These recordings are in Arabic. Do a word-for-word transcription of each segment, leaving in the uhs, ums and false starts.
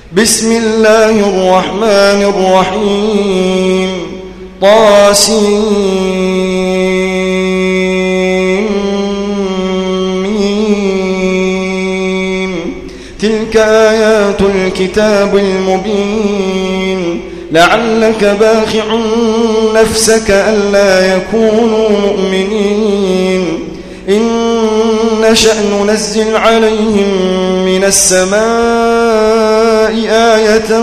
بسم الله الرحمن الرحيم طاسين تلك آيات الكتاب المبين لعلك باخع نفسك ألا يكونوا مؤمنين إن نشأ ننزل عليهم من السماء آية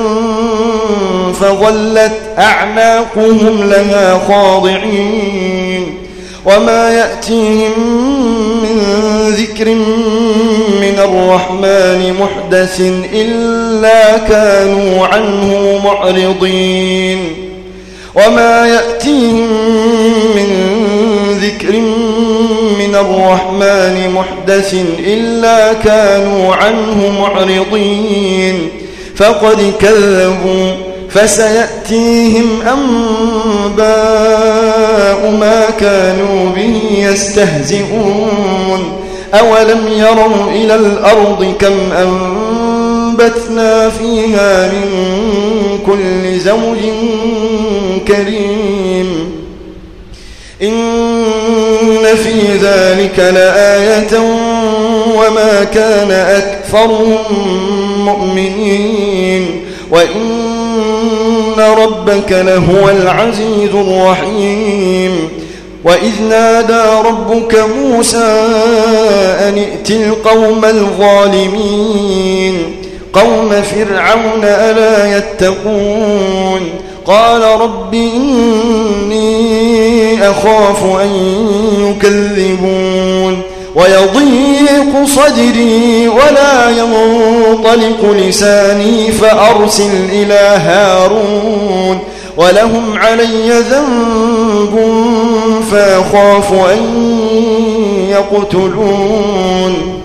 فظلت أعناقهم لها خاضعين وما يأتيهم من ذكر من الرحمن محدث إلا كانوا عنه معرضين وما يأتيهم من ذكر من الرحمن محدث إلا كانوا عنه معرضين فقد كذبوا فسيأتيهم أنباء ما كانوا به يستهزئون أولم يروا إلى الأرض كم أنبتنا فيها من كل زوج كريم إن في ذلك لآية وما كان أكثرهم مؤمنين وإن ربك لهو العزيز الرحيم وإذ نادى ربك موسى أن ائت القوم الظالمين قوم فرعون ألا يتقون قال رب إني أخاف أن يكذبون ويضيق صدري ولا ينطلق لساني فأرسل إلى هارون ولهم علي ذنب فأخاف أن يقتلون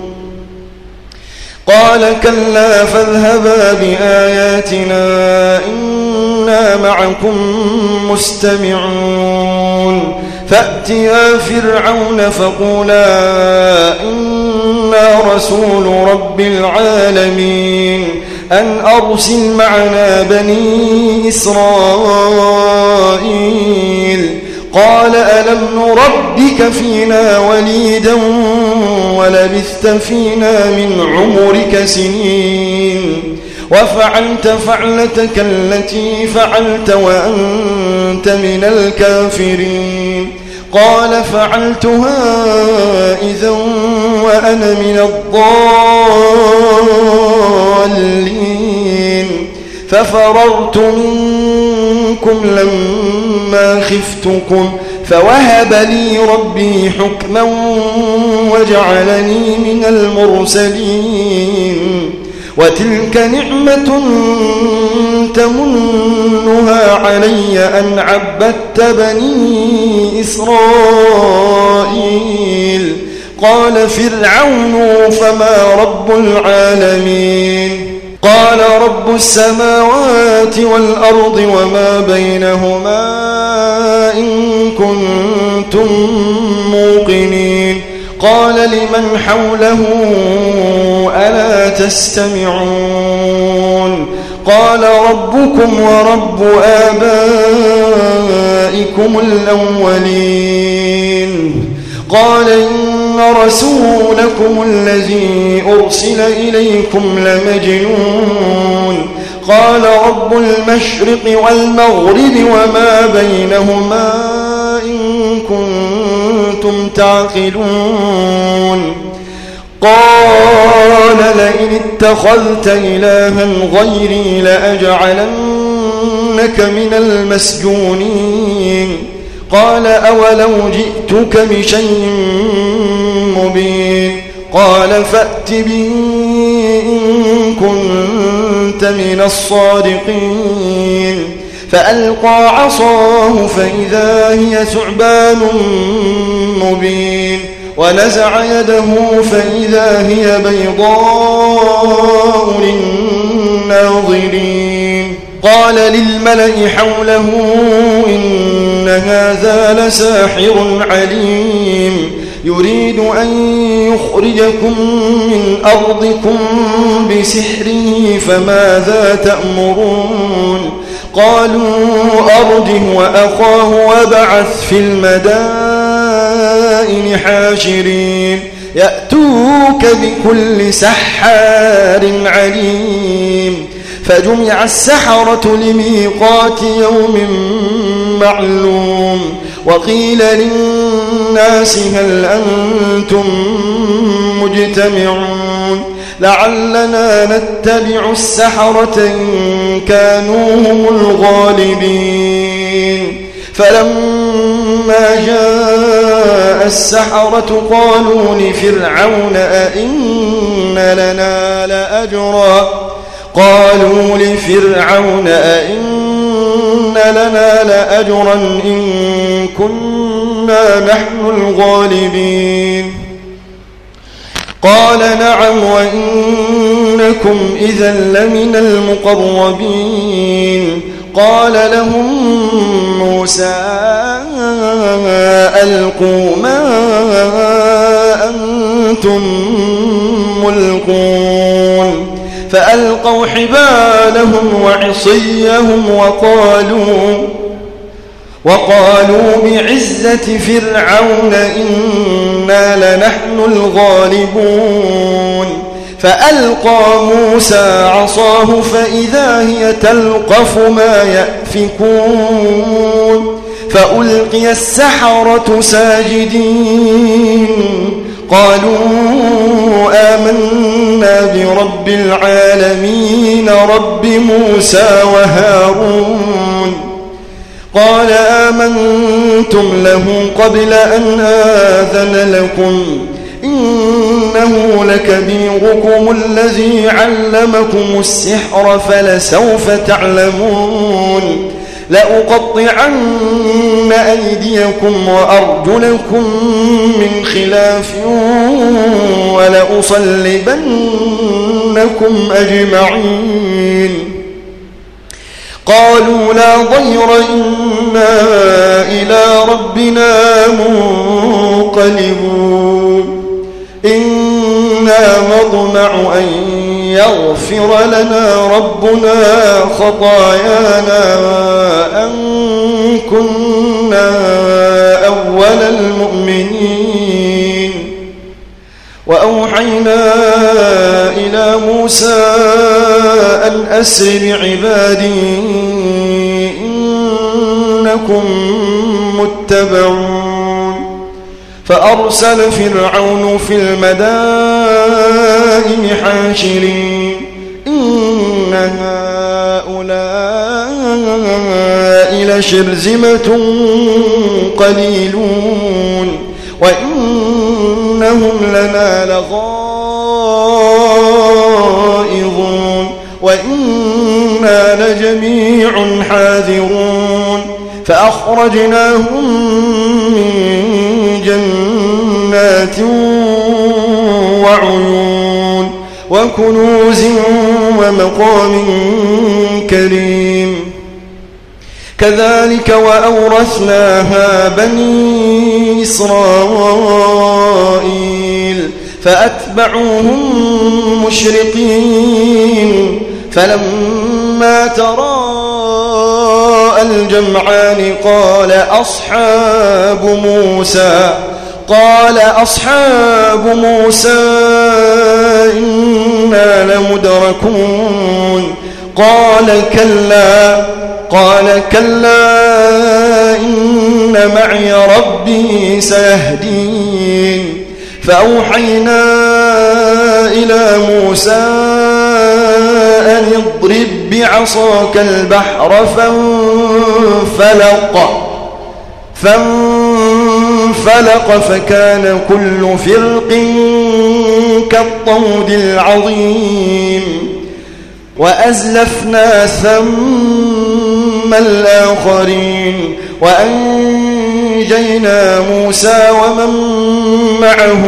قال كلا فاذهبا بآياتنا إنا معكم مستمعون فأتيا فرعون فقولا إنا رسول رب العالمين أن أرسل معنا بني إسرائيل قال ألم نربك فينا وليدا ولبثت فينا من عمرك سنين وفعلت فعلتك التي فعلت وأنت من الكافرين قال فعلتها إذا وأنا من الضالين ففررت منكم لما خفتكم فوهب لي ربي حكما وجعلني من المرسلين وتلك نعمة تمنها علي أن عبدت بني إسرائيل قال فرعون فما رب العالمين قال رب السماوات والأرض وما بينهما إن كنتم موقنين قال لمن حوله ألا تستمعون قال ربكم ورب آبائكم الأولين قال إن رسولكم الذي أرسل إليكم لمجنون قال رب المشرق والمغرب وما بينهما إن كنتم تعقلون قال لئن اتخذت إلها غيري لأجعلنك من المسجونين قال أولو جئتك بشيء مبين قال فأت به إن كنت من الصادقين فألقى عصاه فإذا هي ثعبان مبين ونزع يده فإذا هي بيضاء للناظرين قال للملأ حوله إن هذا لساحر عليم يريد أن يخرجكم من أرضكم بسحره فماذا تأمرون قالوا أرجه وأخاه وابعث في المدائن حاشرين يأتوك بكل سحار عليم فجمع السحرة لميقات يوم معلوم وقيل للناس هل أنتم مجتمعون لعلنا نتبع السحرة إن كانوا هم الغالبين فلما جاء السحرة قالوا لفرعون أئن لنا لأجرا قالوا لفرعون أئن لنا لأجرا إن كنا نحن الغالبين قال نعم وإنكم إذا لمن المقربين قال لهم موسى ألقوا ما أنتم ملقون فألقوا حبالهم وعصيهم وقالوا وقالوا بعزة فرعون إنا لنحن الغالبون فألقى موسى عصاه فإذا هي تلقف ما يأفكون فألقي السحرة ساجدين قالوا آمنا برب العالمين رب موسى وهارون قال آمنتم له قبل أن آذن لكم إنه لكبيركم الذي علمكم السحر فلسوف تعلمون لأقطعن أيديكم وأرجلكم من خلاف ولأصلبنكم أجمعين قالوا لا ضير إنا إلى ربنا منقلبون إنا نطمع أن يغفر لنا ربنا خطايانا أن كنا أول المؤمنين وأوحينا إلى موسى أن أسر بعبادي إنكم متبعون فأرسل فرعون في المدائن حاشرين إن هؤلاء لشرذمة قليلون وإنهم لنا لغائظون وإنا لجميع حاذرون فأخرجناهم من جنات وعيون وكنوز ومقام كريم كذلك وأورثناها بني إسرائيل فأتبعوهم مشرقين فلما تراءى الجمعان قال أصحاب موسى قال أصحاب موسى إنا لمدركون قال كلا قال كلا إن معي ربي سيهدين فأوحينا إلى موسى أن اضرب بعصاك البحر فانفلق فانفلق فكان كل فرق كالطود العظيم وأزلفنا ثم الآخرين وأنجينا موسى ومن معه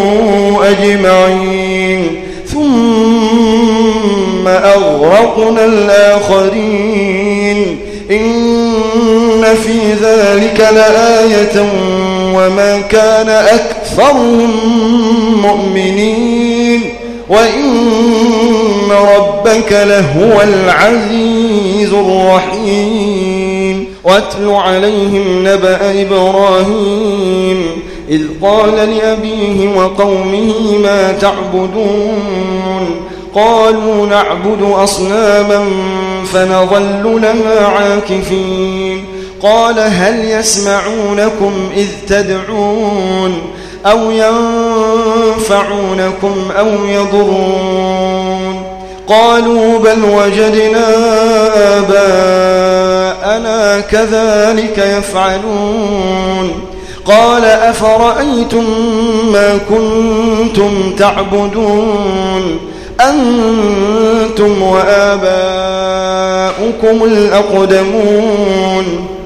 أجمعين ثم أغرقنا الآخرين إن في ذلك لآية وما كان أكثرهم مؤمنين وإن ربك لهو العزيز الرحيم. واتل عليهم نبأ إبراهيم إذ قال لأبيه وقومه ما تعبدون قالوا نعبد أصناما فنظل لها عاكفين قال هل يسمعونكم إذ تدعون أو ينفعونكم أو يضرون قالوا بل وجدنا آباءنا كذلك يفعلون قال أفرأيتم ما كنتم تعبدون أنتم وآباؤكم الأقدمون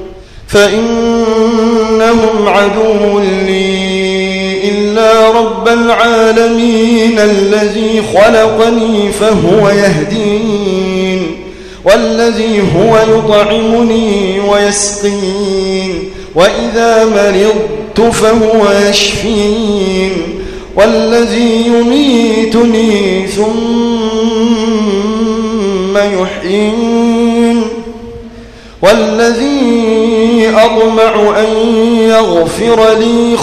فإنهم عدو لي إلا رب العالمين الذي خلقني فهو يهدين والذي هو يطعمني ويسقين وإذا مرضت فهو يشفين والذي يميتني ثم يحيين والذي أطمع أن يغفر لي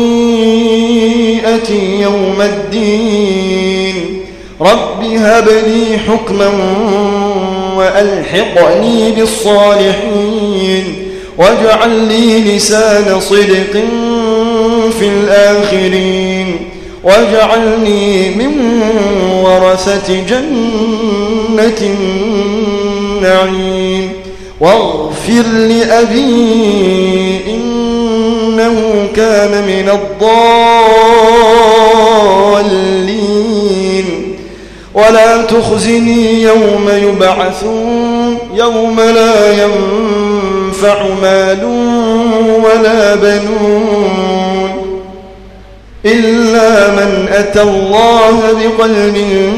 خطيئتي يوم الدين رب هب لي حكما وألحقني بالصالحين واجعل لي لسان صدق في الآخرين واجعلني من ورثة جنة النعيم واغفر لأبي إنه كان من الضالين ولا تخزني يوم يبعثون يوم لا ينفع مال ولا بنون إلا من أتى الله بقلب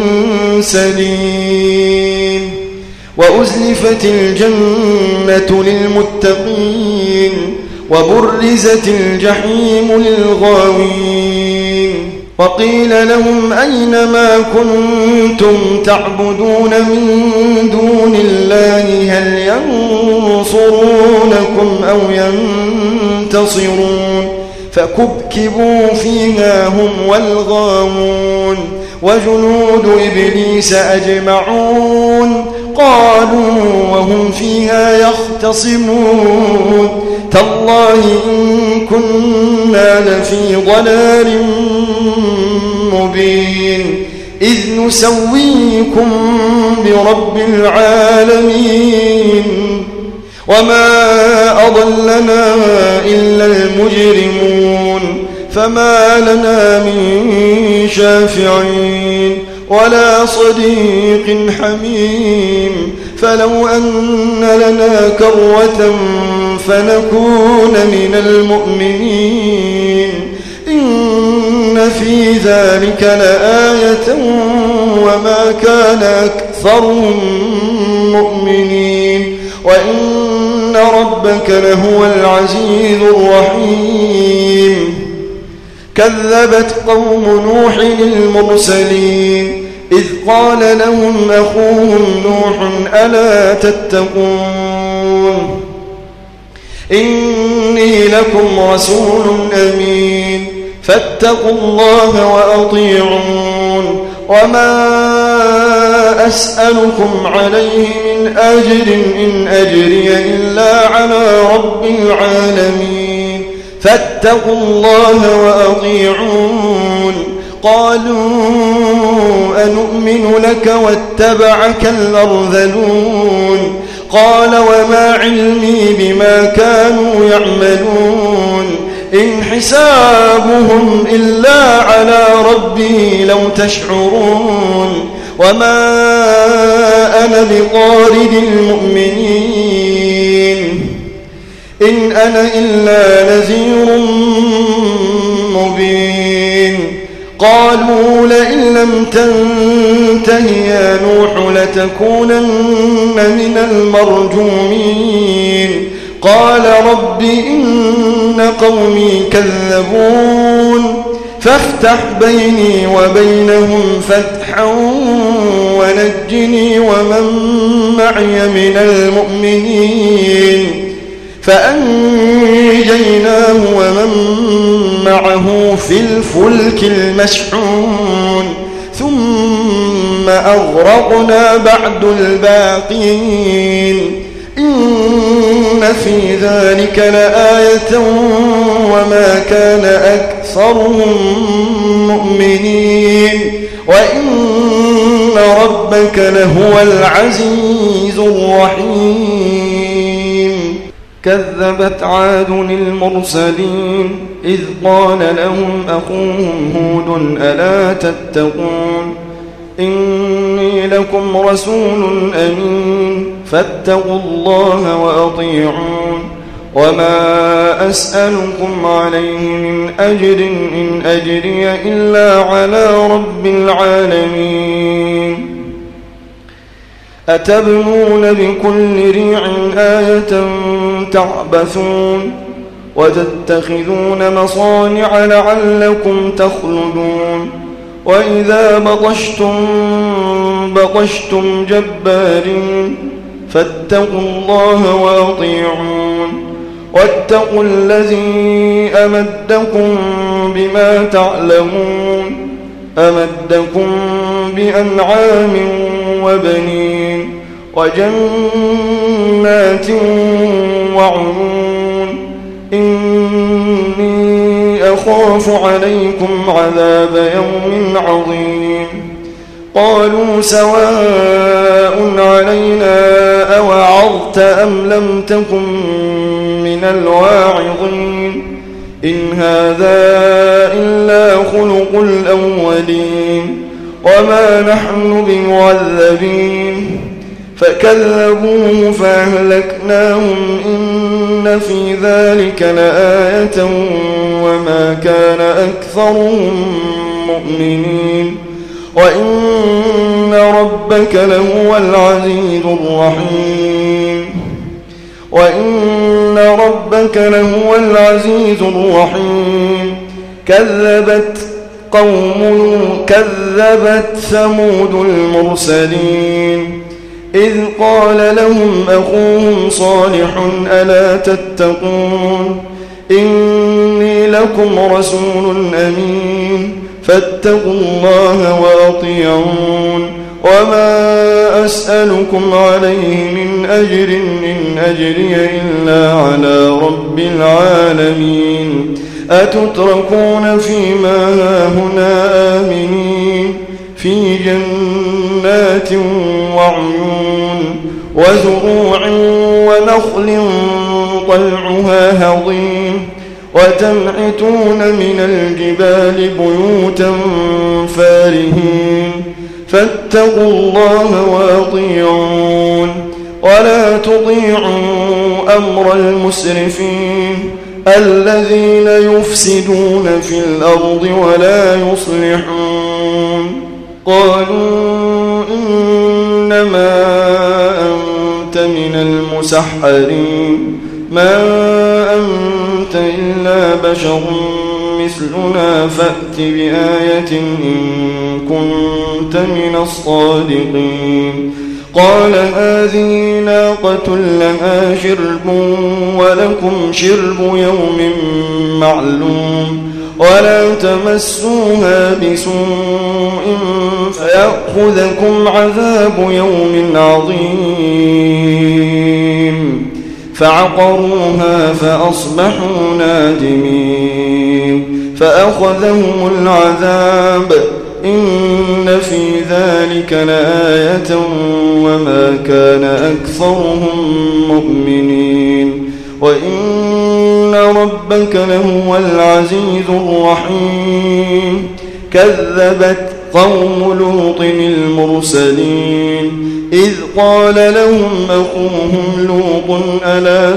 سليم وأزلفت الجنة للمتقين وبرزت الجحيم للغاوين وقيل لهم أين ما كنتم تعبدون من دون الله هل ينصرونكم أو ينتصرون فكبكبوا فيها هم والغاوون وجنود إبليس أجمعون قالوا وهم فيها يختصمون تالله إن كنا لفي ضلال مبين إذ نسويكم برب العالمين وما أضلنا إلا المجرمون فما لنا من شافعين ولا صديق حميم فلو أن لنا كرة فنكون من المؤمنين إن في ذلك لآية وما كان أكثرهم مؤمنين وإن ربك لهو العزيز الرحيم كذبت قوم نوح المرسلين إذ قال لهم أخوهم نوح ألا تتقون إني لكم رسول أمين فاتقوا الله وأطيعون وما أسألكم عليه من أجر إن أجري إلا على رب العالمين فاتقوا الله وأطيعون قالوا أنؤمن لك واتبعك الأرذلون قال وما علمي بما كانوا يعملون إن حسابهم إلا على ربي لو تشعرون وما أنا بطارد المؤمنين إن أنا إلا نذير مبين قالوا لئن لم تنته يا نوح لتكونن من المرجومين قال رب إن قومي كذبون فافتح بيني وبينهم فتحا ونجني ومن معي من المؤمنين فأنجيناه ومن معه في الفلك المشحون ثم أغرقنا بعد الباقين إن في ذلك لآية وما كان أكثرهم مؤمنين وإن ربك لهو العزيز الرحيم كذبت عاد المرسلين إذ قال لهم أخوهم هود ألا تتقون إني لكم رسول أمين فاتقوا الله وأطيعون وما أسألكم عليه من أجر إن أجري إلا على رب العالمين أتبنون بكل ريع آية تعبثون وتتخذون مصانع لعلكم تخلدون وإذا بطشتم بطشتم جبارين فاتقوا الله وأطيعون واتقوا الذي أمدكم بما تعلمون أمدكم بأنعام وبنين وجنات وعيون إني أخاف عليكم عذاب يوم عظيم قالوا سواء علينا أوعظت أم لم تكن من الواعظين إن هذا إلا خلق الأولين وما نحن بمعذبين فكذبوه فأهلكناهم إن في ذلك لآية وما كان أكثرهم مؤمنين وإن ربك لهو العزيز الرحيم وإن ربك لهو العزيز الرحيم كذبت قوم كذبت ثمود المرسلين إذ قال لهم أخوهم صالح ألا تتقون إني لكم رسول أمين فاتقوا الله وأطيعون وما أسألكم عليه من أجر إن أجري إلا على رب العالمين أتتركون فيما هاهنا آمنين في جنات وعيون وزروع ونخل طلعها هضيم وتنحتون من الجبال بيوتا فارهين فاتقوا الله وأطيعون ولا تطيعوا أمر المسرفين الذين يفسدون في الأرض ولا يصلحون قالوا إنما أنت من المسحرين ما أنت إلا بشر مثلنا فأت بآية إن كنت من الصادقين قال هذه ناقة لها شرب ولكم شرب يوم معلوم ولا تمسوها بسوء فيأخذكم عذاب يوم عظيم فعقروها فأصبحوا نادمين فأخذهم العذاب إن في ذلك لآية وما كان أكثرهم مؤمنين وإن ربك لهو العزيز الرحيم كذبت قوم لوط المرسلين إذ قال لهم أخوهم لوط ألا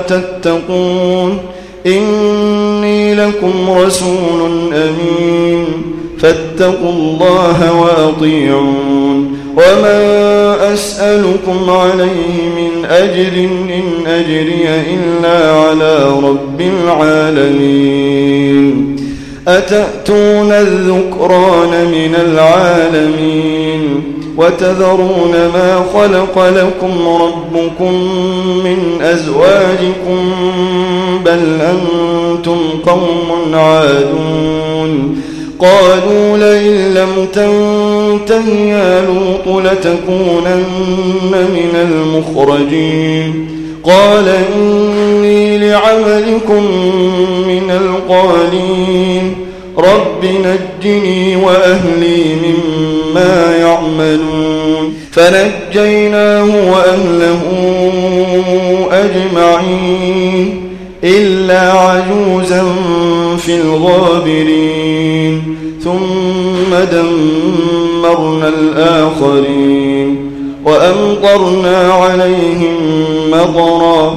تتقون إني لكم رسول أمين فاتقوا الله وأطيعون وما أسألكم عليه من أجر إن أجري إلا على رب العالمين أتأتون الذكران من العالمين وتذرون ما خلق لكم ربكم من أزواجكم بل أنتم قوم عادون قالوا لئن لم تنته يا لوط لتكونن من المخرجين قال إني لعملكم من القالين رب نجني وأهلي مما يعملون فنجيناه وأهله أجمعين إلا عجوزا في الغابرين ثم دمرنا الآخرين وأمطرنا عليهم مطرا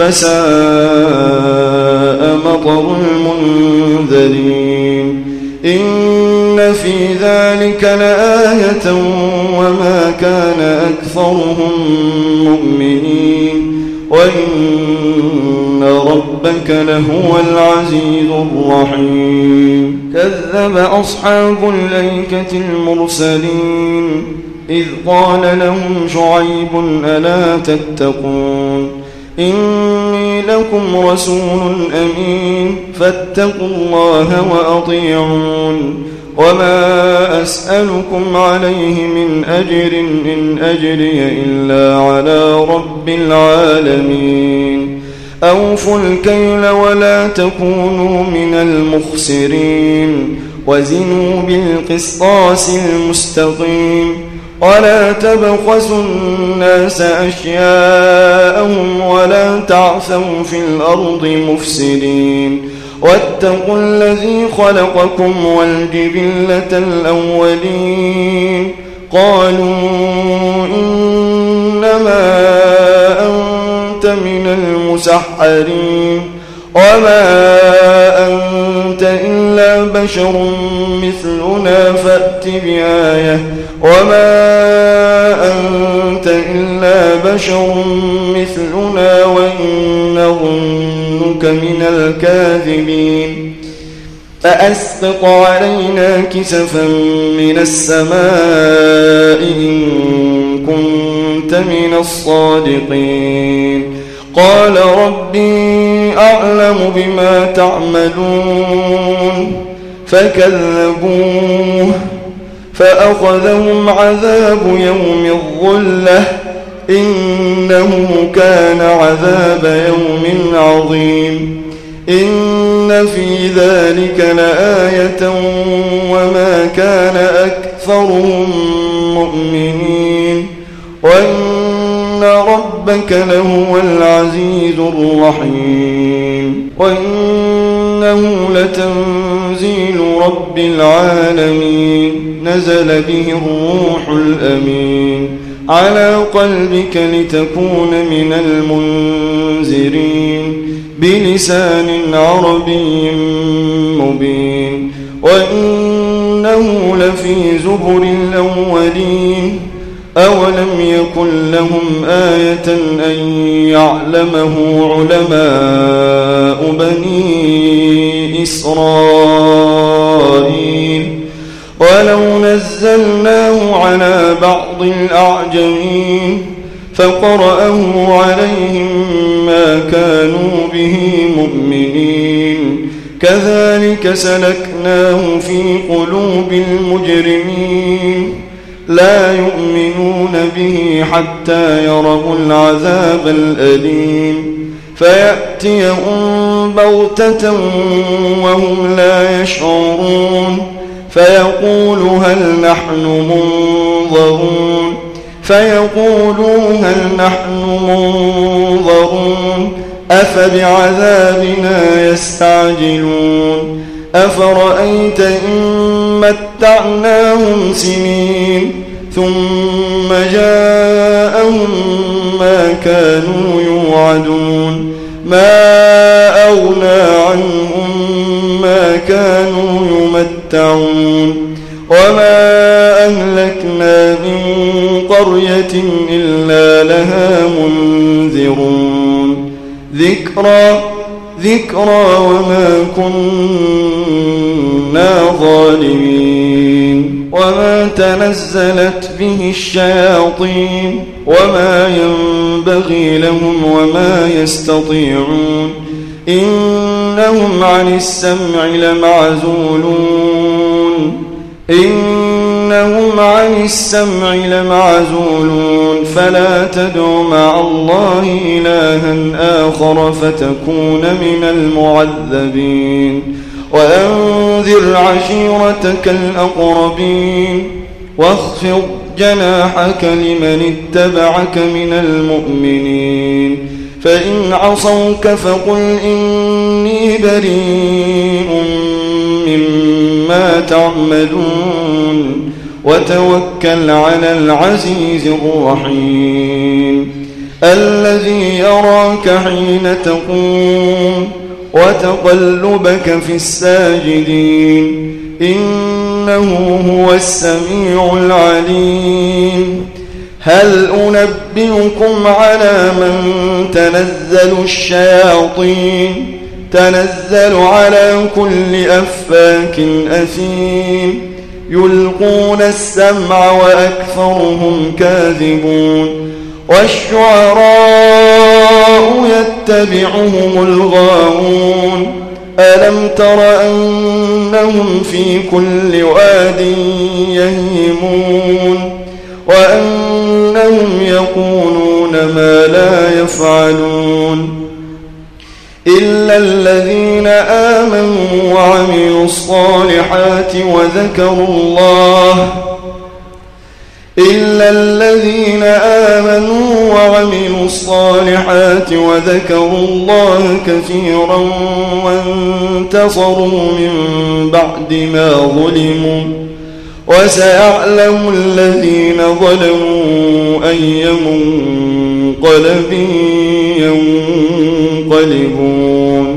فساء مطر المنذرين إن في ذلك لآية وما كان أكثرهم مؤمنين وإن ربك لهو العزيز الرحيم كذب أصحاب الأيكة المرسلين إذ قال لهم شعيب ألا تتقون إني لكم رسول أمين فاتقوا الله وأطيعون وما أسألكم عليه من أجر إن أجري إلا على رب العالمين أوفوا الكيل ولا تكونوا من المخسرين وزنوا بالقسطاس المستقيم ولا تبخسوا الناس أشياءهم ولا تعثوا في الأرض مفسدين واتقوا الذي خلقكم والجبلة الأولين قالوا إنما أنت من المسحرين وما أنت إلا بشر مثلنا فأت بآية وما أنت إلا بشر مثلنا وإن نظنك من الكاذبين فأسقط علينا كسفا من السماء إن كنت من الصادقين قال ربي أعلم بما تعملون فكذبوه فأخذهم عذاب يوم الظلة إنه كان عذاب يوم عظيم إن في ذلك لآية وما كان أكثرهم مؤمنين وإن ربك لهو العزيز الرحيم وإنه لتنزيل رب العالمين نزل به الروح الأمين على قلبك لتكون من المنذرين بلسان عربي مبين وإنه لفي زبر الأولين أولم يكن لهم آية أن يعلمه علماء بني إسرائيل ولو نزلناه على بعض الأعجمين فقرأه عليهم ما كانوا به مؤمنين كذلك سلكناه في قلوب المجرمين لا يؤمنون به حتى يروا العذاب الأليم فيأتيهم بغتة وهم لا يشعرون فيقول هل نحن منظرون فيقولوا هل نحن منظرون أفبعذابنا يستعجلون أفرأيت إن متعناهم سنين ثم جاءهم ما كانوا يوعدون ما أغنى عنهم ما كانوا يمتعون وما أهلكنا من قرية إلا لها منذرون ذكرى ذكرى وما كنا ظالمين وما تنزلت به الشياطين وما ينبغي لهم وما يستطيعون إنهم عن السمع لمعزولون إنهم عن السمع لمعزولون فلا تدع مع الله إلها آخر فتكون من المعذبين وأنذر عشيرتك الأقربين واخفض جناحك لمن اتبعك من المؤمنين فإن عصوك فقل إني بريء مما تعملون وتوكل على العزيز الرحيم الذي يراك حين تقوم وتقلبك في الساجدين إنه هو السميع العليم هل أنبئكم على من تنزل الشياطين تنزل على كل أفاك أثيم يلقون السمع وأكثرهم كاذبون والشعراء يتبعهم الغاوون ألم تر أنهم في كل واد يهيمون وأنهم يقولون ما لا يفعلون إلا الذين آمنوا وعملوا الصالحات وذكروا الله إلا الذين آمنوا وعملوا الصالحات وذكروا الله كثيرا وانتصروا من بعد ما ظلموا وسيعلم الذين ظلموا أي منقلب ينقلبون